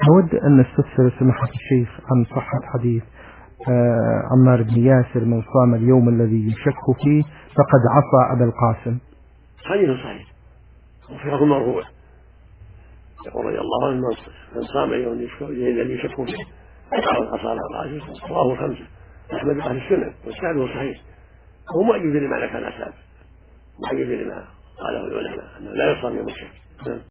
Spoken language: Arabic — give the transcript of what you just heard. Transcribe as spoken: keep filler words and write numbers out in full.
أود أن نستفسر سماحة الشيخ عن صحة حديث آه عمار بن ياسر: من صام اليوم الذي يشك فيه فقد عصى أبا القاسم. حديث صحيح وفيه مرفوع يقول رضي الله عنه: من صام يوم الذي يشك فيه فقد عصى أبا القاسم. رواه الخمسة أحمد أهل السنة وإسناده صحيح، هو مؤيد لما ذكر الأسباب، مؤيد لما قاله العلماء أنه لا يصام يوم الشك.